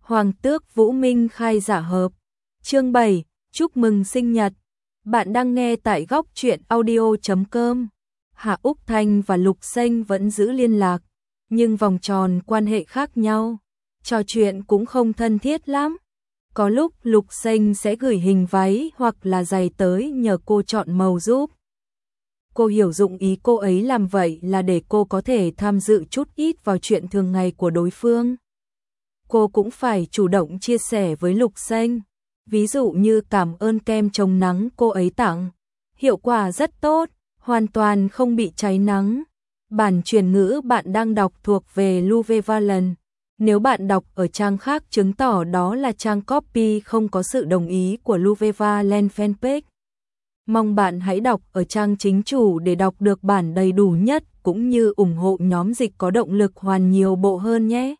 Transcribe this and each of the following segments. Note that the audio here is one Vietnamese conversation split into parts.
Hoàng tước Vũ Minh khai giả hợp. Chương 7, chúc mừng sinh nhật. Bạn đang nghe tại góc truyện audio.com. Hạ Úc Thanh và Lục Xanh vẫn giữ liên lạc, nhưng vòng tròn quan hệ khác nhau, trò chuyện cũng không thân thiết lắm. Có lúc Lục Xanh sẽ gửi hình váy hoặc là giày tới nhờ cô chọn màu giúp. Cô hiểu dụng ý cô ấy làm vậy là để cô có thể tham dự chút ít vào chuyện thường ngày của đối phương. Cô cũng phải chủ động chia sẻ với Lục Xanh, ví dụ như cảm ơn kem chống nắng cô ấy tặng. Hiệu quả rất tốt, hoàn toàn không bị cháy nắng. Bản chuyển ngữ bạn đang đọc thuộc về Louve Valen. Nếu bạn đọc ở trang khác chứng tỏ đó là trang copy không có sự đồng ý của Louve Valen fanpage. Mong bạn hãy đọc ở trang chính chủ để đọc được bản đầy đủ nhất cũng như ủng hộ nhóm dịch có động lực hoàn nhiều bộ hơn nhé.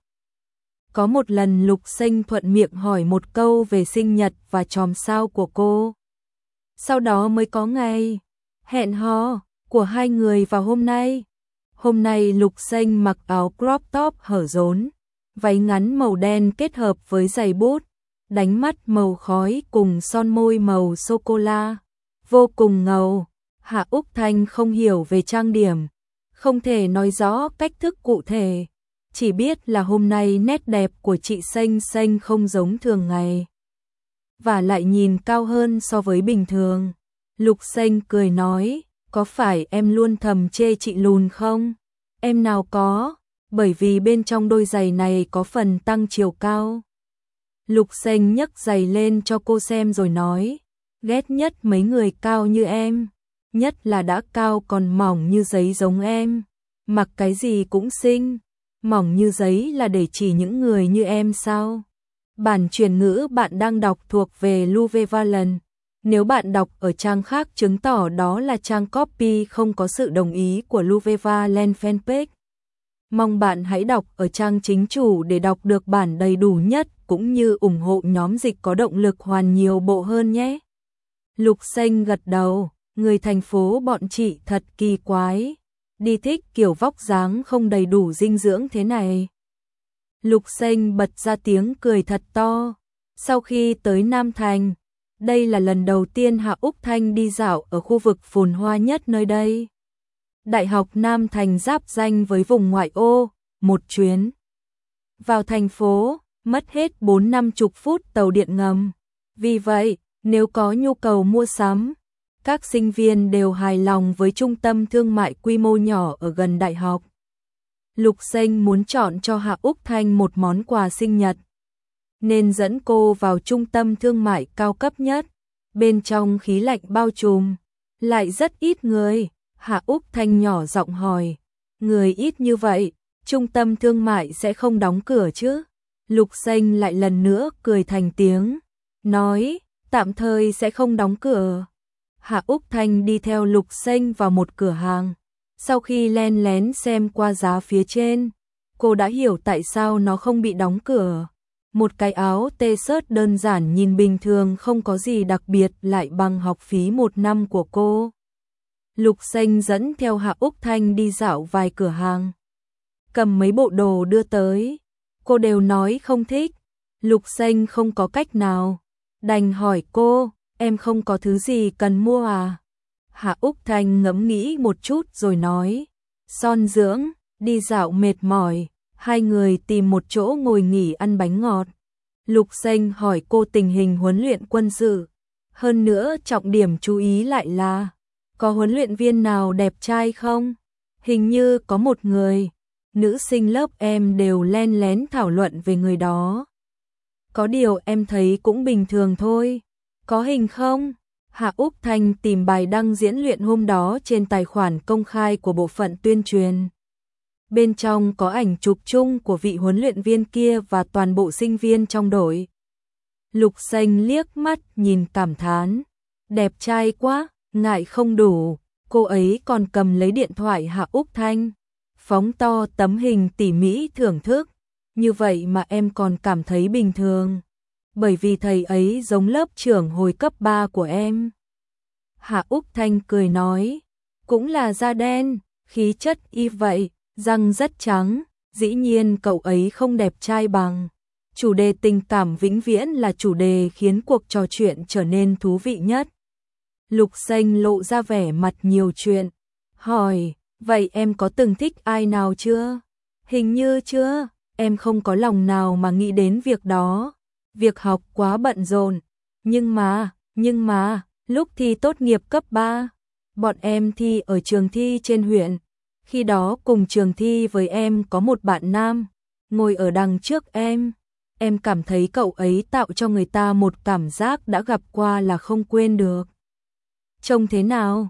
Có một lần Lục Xanh thuận miệng hỏi một câu về sinh nhật và chòm sao của cô. Sau đó mới có ngày hẹn hò của hai người vào hôm nay. Hôm nay Lục Xanh mặc áo crop top hở rốn, váy ngắn màu đen kết hợp với giày bút, đánh mắt màu khói cùng son môi màu sô-cô-la, vô cùng ngầu. Hạ Úc Thanh không hiểu về trang điểm, không thể nói rõ cách thức cụ thể, chỉ biết là hôm nay nét đẹp của chị Xanh Xanh không giống thường ngày, và lại nhìn cao hơn so với bình thường. Lục Xanh cười nói, có phải em luôn thầm chê chị lùn không? Em nào có, bởi vì bên trong đôi giày này có phần tăng chiều cao. Lục Xanh nhấc giày lên cho cô xem rồi nói, ghét nhất mấy người cao như em, nhất là đã cao còn mỏng như giấy giống em, mặc cái gì cũng xinh. Mỏng như giấy là để chỉ những người như em sao? Bản chuyển ngữ bạn đang đọc thuộc về Louve Valen. Nếu bạn đọc ở trang khác chứng tỏ đó là trang copy không có sự đồng ý của Louve Valen fanpage. Mong bạn hãy đọc ở trang chính chủ để đọc được bản đầy đủ nhất cũng như ủng hộ nhóm dịch có động lực hoàn nhiều bộ hơn nhé. Lục Xanh gật đầu, người thành phố bọn chị thật kỳ quái. Đi thích kiểu vóc dáng không đầy đủ dinh dưỡng thế này. Lục Xanh bật ra tiếng cười thật to. Sau khi tới Nam Thành, đây là lần đầu tiên Hạ Úc Thanh đi dạo ở khu vực phồn hoa nhất nơi đây. Đại học Nam Thành giáp ranh với vùng ngoại ô, một chuyến vào thành phố mất hết 40-50 phút tàu điện ngầm. Vì vậy, nếu có nhu cầu mua sắm, các sinh viên đều hài lòng với trung tâm thương mại quy mô nhỏ ở gần đại học. Lục Xanh muốn chọn cho Hạ Úc Thanh một món quà sinh nhật, nên dẫn cô vào trung tâm thương mại cao cấp nhất. Bên trong khí lạnh bao trùm, lại rất ít người. Hạ Úc Thanh nhỏ giọng hỏi, người ít như vậy, trung tâm thương mại sẽ không đóng cửa chứ? Lục Xanh lại lần nữa cười thành tiếng, nói, tạm thời sẽ không đóng cửa. Hạ Úc Thanh đi theo Lục Xanh vào một cửa hàng. Sau khi len lén xem qua giá phía trên, cô đã hiểu tại sao nó không bị đóng cửa. Một cái áo t-shirt đơn giản nhìn bình thường không có gì đặc biệt lại bằng học phí 1 năm của cô. Lục Xanh dẫn theo Hạ Úc Thanh đi dạo vài cửa hàng, cầm mấy bộ đồ đưa tới. Cô đều nói không thích. Lục Xanh không có cách nào, đành hỏi cô, em không có thứ gì cần mua à? Hạ Úc Thanh ngẫm nghĩ một chút rồi nói, son dưỡng. Đi dạo mệt mỏi, hai người tìm một chỗ ngồi nghỉ ăn bánh ngọt. Lục Xanh hỏi cô tình hình huấn luyện quân sự. Hơn nữa trọng điểm chú ý lại là, có huấn luyện viên nào đẹp trai không? Hình như có một người. Nữ sinh lớp em đều len lén thảo luận về người đó. Có điều em thấy cũng bình thường thôi. Có hình không? Hạ Úc Thanh tìm bài đăng diễn luyện hôm đó trên tài khoản công khai của bộ phận tuyên truyền. Bên trong có ảnh chụp chung của vị huấn luyện viên kia và toàn bộ sinh viên trong đội. Lục Xanh liếc mắt nhìn cảm thán, đẹp trai quá. Ngại không đủ, cô ấy còn cầm lấy điện thoại Hạ Úc Thanh, phóng to tấm hình tỉ mỉ thưởng thức. Như vậy mà em còn cảm thấy bình thường, bởi vì thầy ấy giống lớp trưởng hồi cấp 3 của em. Hạ Úc Thanh cười nói, cũng là da đen, khí chất y vậy, răng rất trắng, dĩ nhiên cậu ấy không đẹp trai bằng. Chủ đề tình cảm vĩnh viễn là chủ đề khiến cuộc trò chuyện trở nên thú vị nhất. Lục Xanh lộ ra vẻ mặt nhiều chuyện, hỏi, vậy em có từng thích ai nào chưa? Hình như chưa, em không có lòng nào mà nghĩ đến việc đó. Việc học quá bận rộn. Nhưng mà, lúc thi tốt nghiệp cấp 3, bọn em thi ở trường thi trên huyện. Khi đó cùng trường thi với em có một bạn nam, ngồi ở đằng trước em. Em cảm thấy cậu ấy tạo cho người ta một cảm giác đã gặp qua là không quên được. Trông thế nào?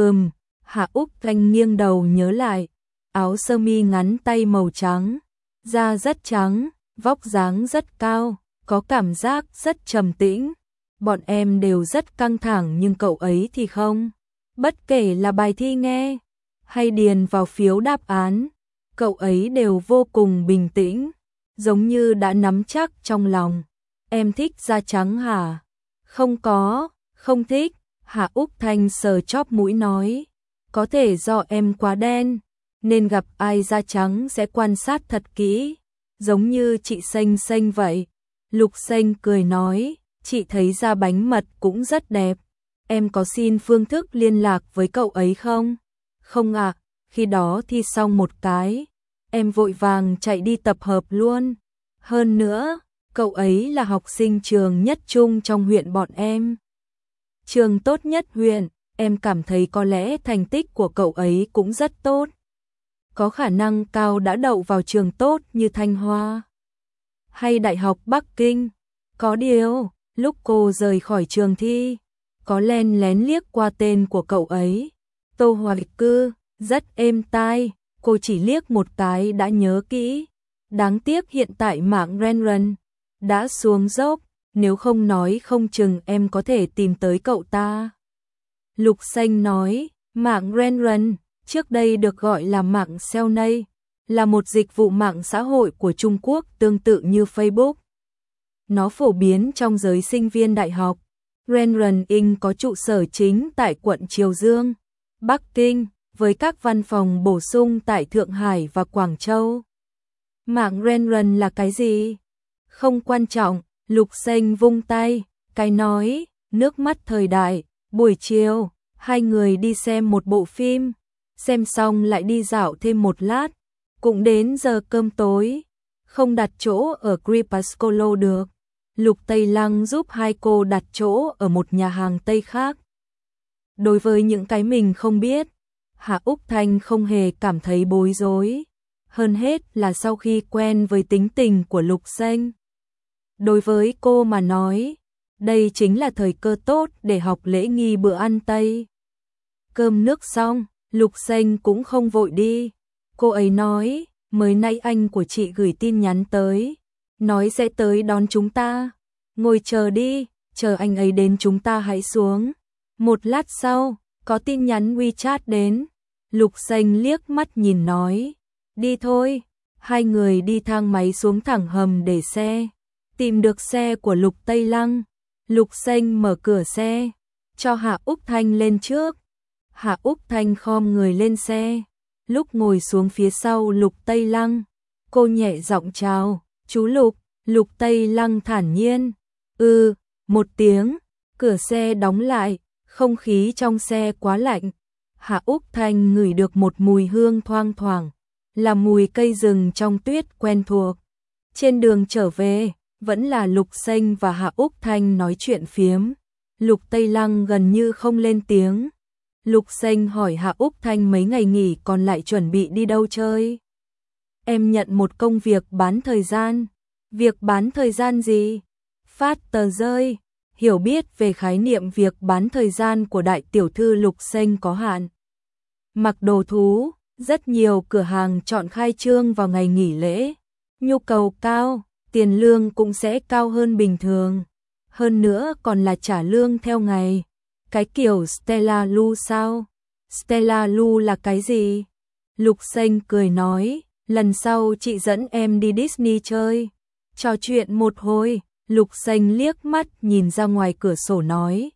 Hạ Úc Thanh nghiêng đầu nhớ lại. Áo sơ mi ngắn tay màu trắng, da rất trắng, vóc dáng rất cao, có cảm giác rất trầm tĩnh. Bọn em đều rất căng thẳng nhưng cậu ấy thì không. Bất kể là bài thi nghe hay điền vào phiếu đáp án, cậu ấy đều vô cùng bình tĩnh, giống như đã nắm chắc trong lòng. Em thích da trắng hả? Không có, không thích. Hạ Úc Thanh sờ chóp mũi nói. Có thể do em quá đen, nên gặp ai da trắng sẽ quan sát thật kỹ, giống như chị Xanh Xanh vậy. Lục Xanh cười nói, chị thấy da bánh mật cũng rất đẹp. Em có xin phương thức liên lạc với cậu ấy không? Không ạ, khi đó thi xong một cái, em vội vàng chạy đi tập hợp luôn. Hơn nữa, cậu ấy là học sinh trường nhất trung trong huyện bọn em. Trường tốt nhất huyện, em cảm thấy có lẽ thành tích của cậu ấy cũng rất tốt. Có khả năng cao đã đậu vào trường tốt như Thanh Hoa hay Đại học Bắc Kinh. Có điều, lúc cô rời khỏi trường thi, có len lén liếc qua tên của cậu ấy. Tô Hoài Cư, rất êm tai, cô chỉ liếc một cái đã nhớ kỹ. Đáng tiếc hiện tại mạng Renren đã xuống dốc, nếu không nói không chừng em có thể tìm tới cậu ta. Lục Xanh nói, mạng Renren, trước đây được gọi là mạng Xiaonei, là một dịch vụ mạng xã hội của Trung Quốc tương tự như Facebook. Nó phổ biến trong giới sinh viên đại học. Renren Inc. có trụ sở chính tại quận Triều Dương, Bắc Kinh, với các văn phòng bổ sung tại Thượng Hải và Quảng Châu. Mạng Renren là cái gì? Không quan trọng, Lục Xanh vung tay, cái nói, nước mắt thời đại. Buổi chiều, hai người đi xem một bộ phim, xem xong lại đi dạo thêm một lát, cũng đến giờ cơm tối, không đặt chỗ ở Crepusculo được. Lục Tây Lăng giúp hai cô đặt chỗ ở một nhà hàng Tây khác. Đối với những cái mình không biết, Hạ Úc Thanh không hề cảm thấy bối rối, hơn hết là sau khi quen với tính tình của Lục Xanh. Đối với cô mà nói, đây chính là thời cơ tốt để học lễ nghi bữa ăn Tây. Cơm nước xong, Lục Xanh cũng không vội đi. Cô ấy nói, mới nay anh của chị gửi tin nhắn tới, nói sẽ tới đón chúng ta. Ngồi chờ đi, chờ anh ấy đến chúng ta hãy xuống. Một lát sau, có tin nhắn WeChat đến. Lục Xanh liếc mắt nhìn nói, đi thôi. Hai người đi thang máy xuống thẳng hầm để xe. Tìm được xe của Lục Tây Lăng. Lục Xanh mở cửa xe, cho Hạ Úc Thanh lên trước. Hạ Úc Thanh khom người lên xe. Lúc ngồi xuống phía sau Lục Tây Lăng, cô nhẹ giọng chào, chú Lục. Lục Tây Lăng thản nhiên, một tiếng, cửa xe đóng lại, không khí trong xe quá lạnh. Hạ Úc Thanh ngửi được một mùi hương thoang thoảng, là mùi cây rừng trong tuyết quen thuộc. Trên đường trở về, vẫn là Lục Xanh và Hạ Úc Thanh nói chuyện phiếm. Lục Tây Lăng gần như không lên tiếng. Lục Xanh hỏi Hạ Úc Thanh mấy ngày nghỉ còn lại chuẩn bị đi đâu chơi. Em nhận một công việc bán thời gian. Việc bán thời gian gì? Phát tờ rơi. Hiểu biết về khái niệm việc bán thời gian của đại tiểu thư Lục Xanh có hạn. Mặc đồ thú, rất nhiều cửa hàng chọn khai trương vào ngày nghỉ lễ. Nhu cầu cao, tiền lương cũng sẽ cao hơn bình thường. Hơn nữa còn là trả lương theo ngày. Cái kiểu Stella Lu sao? Stella Lu là cái gì? Lục Xanh cười nói, lần sau chị dẫn em đi Disney chơi. Trò chuyện một hồi, Lục Xanh liếc mắt nhìn ra ngoài cửa sổ nói,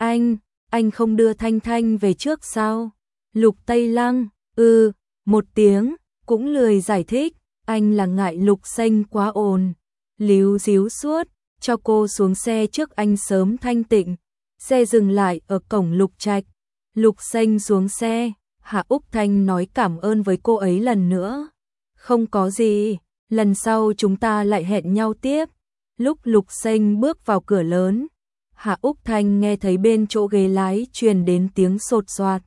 anh không đưa Thanh Thanh về trước sao? Lục Tây Lăng, một tiếng, cũng lười giải thích, anh là ngại Lục Xanh quá ồn. líu díu suốt, cho cô xuống xe trước anh sớm thanh tịnh. Xe dừng lại ở cổng Lục Trạch. Lục Xanh xuống xe, Hạ Úc Thanh nói cảm ơn với cô ấy lần nữa. Không có gì, lần sau chúng ta lại hẹn nhau tiếp. Lúc Lục Xanh bước vào cửa lớn, Hạ Úc Thanh nghe thấy bên chỗ ghế lái truyền đến tiếng sột soạt.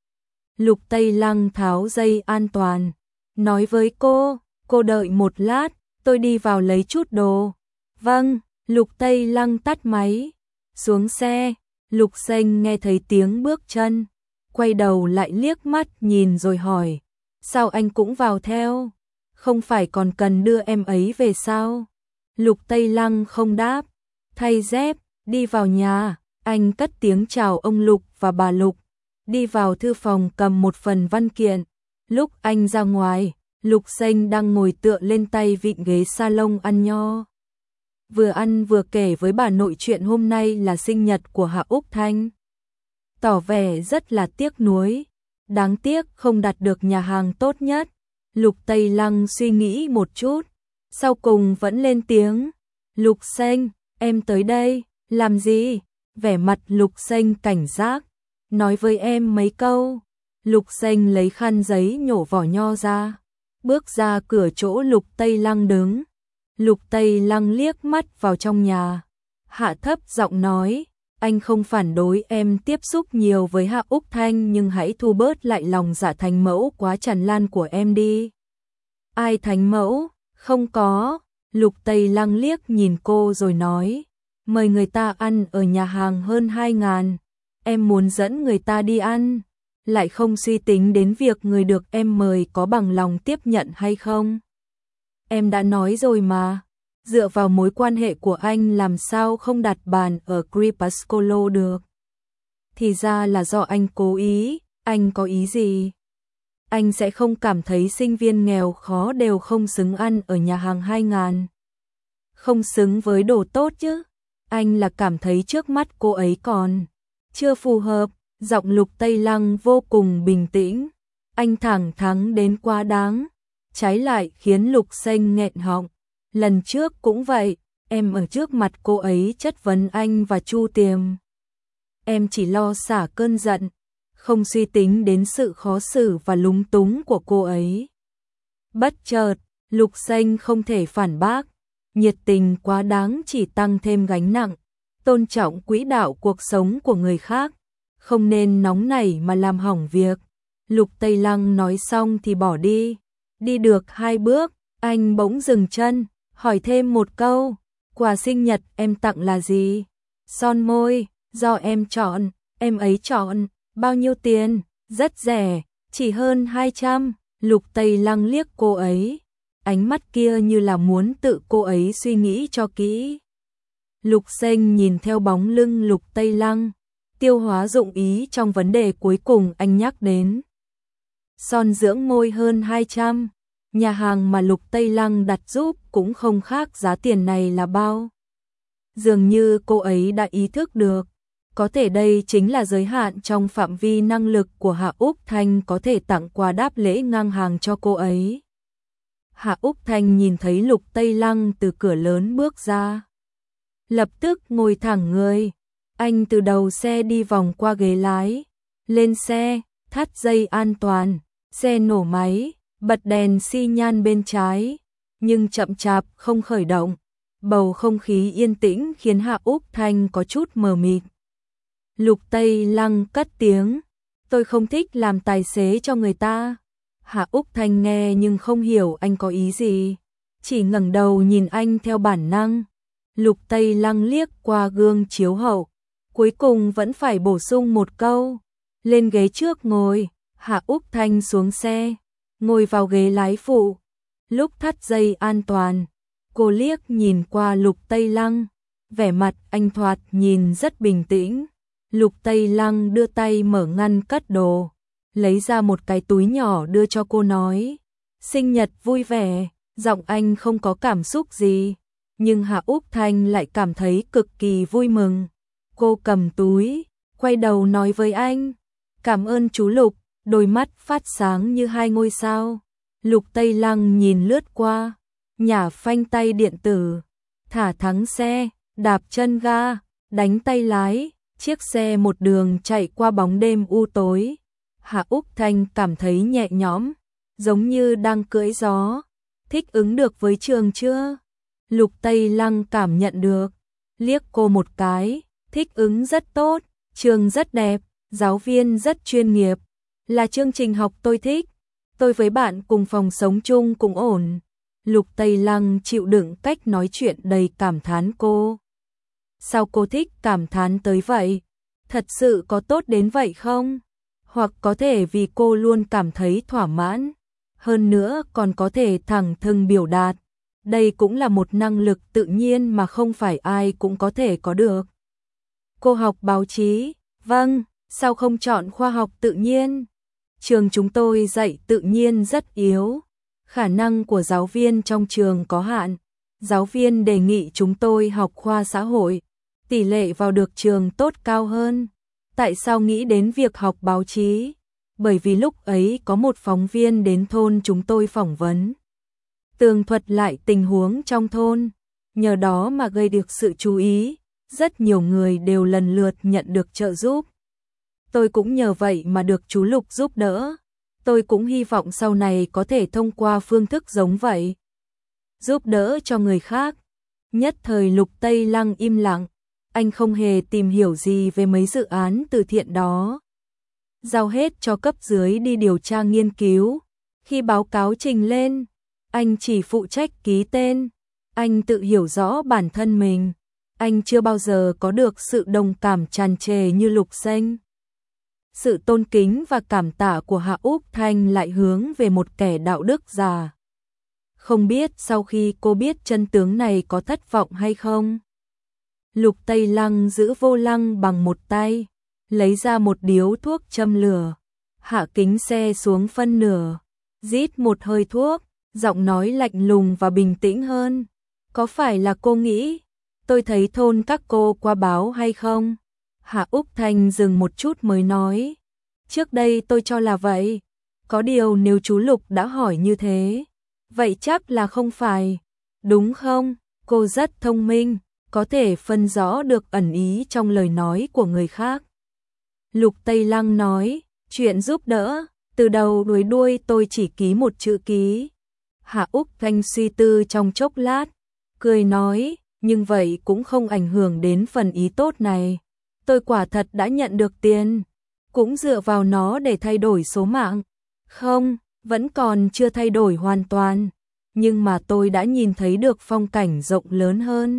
Lục Tây Lăng tháo dây an toàn, nói với cô đợi một lát, tôi đi vào lấy chút đồ. Vâng, Lục Tây Lăng tắt máy, xuống xe. Lục Xanh nghe thấy tiếng bước chân, quay đầu lại liếc mắt nhìn rồi hỏi, sao anh cũng vào theo? Không phải còn cần đưa em ấy về sao? Lục Tây Lăng không đáp, thay dép, đi vào nhà. Anh cất tiếng chào ông Lục và bà Lục, đi vào thư phòng cầm một phần văn kiện. Lúc anh ra ngoài, Lục Xanh đang ngồi tựa lên tay vịn ghế salon ăn nho. Vừa ăn vừa kể với bà nội chuyện hôm nay là sinh nhật của Hạ Úc Thanh. Tỏ vẻ rất là tiếc nuối, đáng tiếc không đặt được nhà hàng tốt nhất. Lục Tây Lăng suy nghĩ một chút, sau cùng vẫn lên tiếng, Lục Xanh, em tới đây, làm gì? Vẻ mặt Lục Xanh cảnh giác, nói với em mấy câu. Lục Xanh lấy khăn giấy nhổ vỏ nho ra, bước ra cửa chỗ Lục Tây Lăng đứng. Lục Tây Lăng liếc mắt vào trong nhà, hạ thấp giọng nói, anh không phản đối em tiếp xúc nhiều với Hạ Úc Thanh, nhưng hãy thu bớt lại lòng dạ thánh mẫu quá tràn lan của em đi. Ai thánh mẫu? Không có. Lục Tây Lăng liếc nhìn cô rồi nói, mời người ta ăn ở nhà hàng hơn 2.000, em muốn dẫn người ta đi ăn, lại không suy tính đến việc người được em mời có bằng lòng tiếp nhận hay không. Em đã nói rồi mà, dựa vào mối quan hệ của anh làm sao không đặt bàn ở Crepusculo được. Thì ra là do anh cố ý, anh có ý gì? Anh sẽ không cảm thấy sinh viên nghèo khó đều không xứng ăn ở nhà hàng 2.000. Không xứng với đồ tốt chứ. Anh là cảm thấy trước mắt cô ấy còn chưa phù hợp. Giọng Lục Tây Lăng vô cùng bình tĩnh. Anh thẳng thắn đến quá đáng, trái lại khiến Lục Xanh nghẹn họng. Lần trước cũng vậy, em ở trước mặt cô ấy chất vấn anh và Chu Tiềm. Em chỉ lo xả cơn giận, không suy tính đến sự khó xử và lúng túng của cô ấy. Bất chợt, Lục Xanh không thể phản bác, nhiệt tình quá đáng chỉ tăng thêm gánh nặng, tôn trọng quỹ đạo cuộc sống của người khác, không nên nóng nảy mà làm hỏng việc. Lục Tây Lăng nói xong thì bỏ đi, đi được 2 bước, anh bỗng dừng chân, hỏi thêm một câu, quà sinh nhật em tặng là gì? Son môi, do em chọn, em ấy chọn. Bao nhiêu tiền? Rất rẻ, chỉ hơn 200. Lục Tây Lăng liếc cô ấy, ánh mắt kia như là muốn tự cô ấy suy nghĩ cho kỹ. Lục Xanh nhìn theo bóng lưng Lục Tây Lăng, tiêu hóa dụng ý trong vấn đề cuối cùng anh nhắc đến. Son dưỡng môi hơn 200, nhà hàng mà Lục Tây Lăng đặt giúp cũng không khác giá tiền này là bao. Dường như cô ấy đã ý thức được, có thể đây chính là giới hạn trong phạm vi năng lực của Hạ Úc Thanh có thể tặng quà đáp lễ ngang hàng cho cô ấy. Hạ Úc Thanh nhìn thấy Lục Tây Lăng từ cửa lớn bước ra, lập tức ngồi thẳng người. Anh từ đầu xe đi vòng qua ghế lái, lên xe, thắt dây an toàn, xe nổ máy, bật đèn xi nhan bên trái, nhưng chậm chạp không khởi động. Bầu không khí yên tĩnh khiến Hạ Úc Thanh có chút mờ mịt. Lục Tây Lăng cất tiếng, tôi không thích làm tài xế cho người ta. Hạ Úc Thanh nghe nhưng không hiểu anh có ý gì, chỉ ngẩng đầu nhìn anh theo bản năng. Lục Tây Lăng liếc qua gương chiếu hậu, cuối cùng vẫn phải bổ sung một câu, lên ghế trước ngồi. Hạ Úc Thanh xuống xe, ngồi vào ghế lái phụ. Lúc thắt dây an toàn, cô liếc nhìn qua Lục Tây Lăng, vẻ mặt anh thoạt nhìn rất bình tĩnh. Lục Tây Lăng đưa tay mở ngăn cất đồ, lấy ra một cái túi nhỏ đưa cho cô nói, sinh nhật vui vẻ. Giọng anh không có cảm xúc gì, nhưng Hạ Úc Thanh lại cảm thấy cực kỳ vui mừng. Cô cầm túi, quay đầu nói với anh, cảm ơn chú Lục, đôi mắt phát sáng như 2 ngôi sao. Lục Tây Lăng nhìn lướt qua, nhả phanh tay điện tử, thả thắng xe, đạp chân ga, đánh tay lái, chiếc xe một đường chạy qua bóng đêm u tối. Hạ Úc Thanh cảm thấy nhẹ nhõm, giống như đang cưỡi gió. Thích ứng được với trường chưa? Lục Tây Lăng cảm nhận được, liếc cô một cái, thích ứng rất tốt, trường rất đẹp, giáo viên rất chuyên nghiệp, là chương trình học tôi thích. Tôi với bạn cùng phòng sống chung cũng ổn. Lục Tây Lăng chịu đựng cách nói chuyện đầy cảm thán cô. Sao cô thích cảm thán tới vậy? Thật sự có tốt đến vậy không? Hoặc có thể vì cô luôn cảm thấy thỏa mãn, hơn nữa còn có thể thẳng thừng biểu đạt. Đây cũng là một năng lực tự nhiên mà không phải ai cũng có thể có được. Cô học báo chí, vâng, sao không chọn khoa học tự nhiên? Trường chúng tôi dạy tự nhiên rất yếu, khả năng của giáo viên trong trường có hạn. Giáo viên đề nghị chúng tôi học khoa xã hội, tỷ lệ vào được trường tốt cao hơn. Tại sao nghĩ đến việc học báo chí? Bởi vì lúc ấy có một phóng viên đến thôn chúng tôi phỏng vấn, tường thuật lại tình huống trong thôn, nhờ đó mà gây được sự chú ý, rất nhiều người đều lần lượt nhận được trợ giúp. Tôi cũng nhờ vậy mà được chú Lục giúp đỡ. Tôi cũng hy vọng sau này có thể thông qua phương thức giống vậy, giúp đỡ cho người khác. Nhất thời Lục Tây Lăng im lặng, anh không hề tìm hiểu gì về mấy dự án từ thiện đó. Giao hết cho cấp dưới đi điều tra nghiên cứu. Khi báo cáo trình lên, anh chỉ phụ trách ký tên. Anh tự hiểu rõ bản thân mình. Anh chưa bao giờ có được sự đồng cảm tràn trề như Lục Xanh. Sự tôn kính và cảm tạ của Hạ Úc Thanh lại hướng về một kẻ đạo đức già. Không biết sau khi cô biết chân tướng này có thất vọng hay không? Lục Tây Lăng giữ vô lăng bằng một tay, lấy ra một điếu thuốc châm lửa, hạ kính xe xuống phân nửa, rít một hơi thuốc, giọng nói lạnh lùng và bình tĩnh hơn. Có phải là cô nghĩ tôi thấy thôn các cô qua báo hay không? Hạ Úc Thanh dừng một chút mới nói. Trước đây tôi cho là vậy. Có điều nếu chú Lục đã hỏi như thế, vậy chắc là không phải, đúng không? Cô rất thông minh, có thể phân rõ được ẩn ý trong lời nói của người khác. Lục Tây Lăng nói, chuyện giúp đỡ, từ đầu đuôi đuôi tôi chỉ ký một chữ ký. Hạ Úc Thanh suy tư trong chốc lát, cười nói, nhưng vậy cũng không ảnh hưởng đến phần ý tốt này. Tôi quả thật đã nhận được tiền, cũng dựa vào nó để thay đổi số mạng. Không, vẫn còn chưa thay đổi hoàn toàn, nhưng mà tôi đã nhìn thấy được phong cảnh rộng lớn hơn.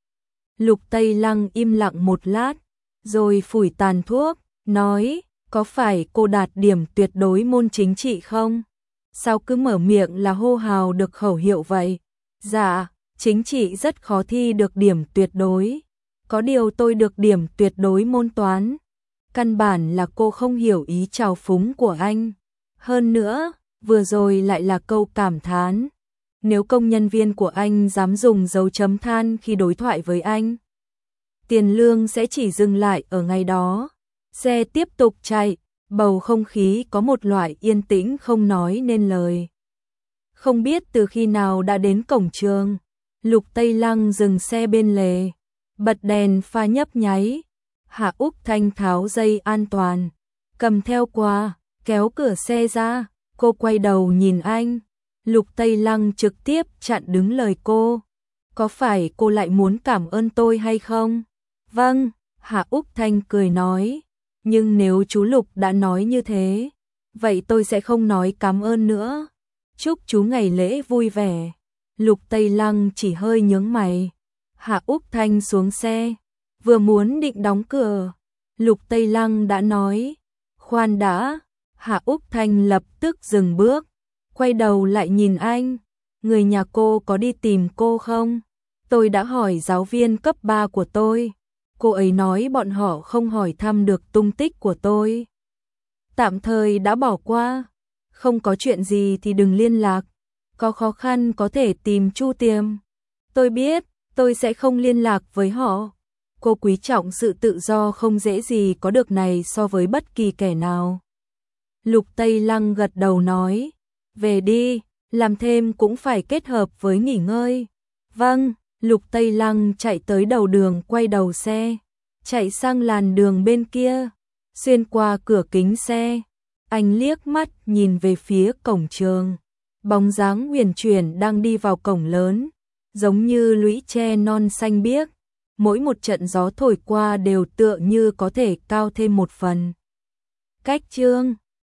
Lục Tây Lăng im lặng một lát, rồi phủi tàn thuốc, nói, có phải cô đạt điểm tuyệt đối môn chính trị không? Sao cứ mở miệng là hô hào được khẩu hiệu vậy? Dạ, chính trị rất khó thi được điểm tuyệt đối. Có điều tôi được điểm tuyệt đối môn toán. Căn bản là cô không hiểu ý trào phúng của anh. Hơn nữa, vừa rồi lại là câu cảm thán. Nếu công nhân viên của anh dám dùng dấu chấm than khi đối thoại với anh, tiền lương sẽ chỉ dừng lại ở ngày đó. Xe tiếp tục chạy, bầu không khí có một loại yên tĩnh không nói nên lời. Không biết từ khi nào đã đến cổng trường, Lục Tây Lăng dừng xe bên lề, bật đèn pha nhấp nháy. Hạ Úc Thanh tháo dây an toàn, cầm theo quà, kéo cửa xe ra, cô quay đầu nhìn anh. Lục Tây Lăng trực tiếp chặn đứng lời cô. Có phải cô lại muốn cảm ơn tôi hay không? Vâng, Hạ Úc Thanh cười nói. Nhưng nếu chú Lục đã nói như thế, vậy tôi sẽ không nói cảm ơn nữa. Chúc chú ngày lễ vui vẻ. Lục Tây Lăng chỉ hơi nhướng mày. Hạ Úc Thanh xuống xe, vừa muốn định đóng cửa, Lục Tây Lăng đã nói, khoan đã. Hạ Úc Thanh lập tức dừng bước, quay đầu lại nhìn anh, người nhà cô có đi tìm cô không? Tôi đã hỏi giáo viên cấp 3 của tôi, cô ấy nói bọn họ không hỏi thăm được tung tích của tôi. Tạm thời đã bỏ qua, không có chuyện gì thì đừng liên lạc, có khó khăn có thể tìm Chu Tiềm. Tôi biết, tôi sẽ không liên lạc với họ. Cô quý trọng sự tự do không dễ gì có được này so với bất kỳ kẻ nào. Lục Tây Lăng gật đầu nói, về đi, làm thêm cũng phải kết hợp với nghỉ ngơi. Vâng, Lục Tây Lăng chạy tới đầu đường, quay đầu xe, chạy sang làn đường bên kia, xuyên qua cửa kính xe. Anh liếc mắt nhìn về phía cổng trường, bóng dáng huyền chuyển đang đi vào cổng lớn, giống như lũy tre non xanh biếc, mỗi một trận gió thổi qua đều tựa như có thể cao thêm một phần. Cách chương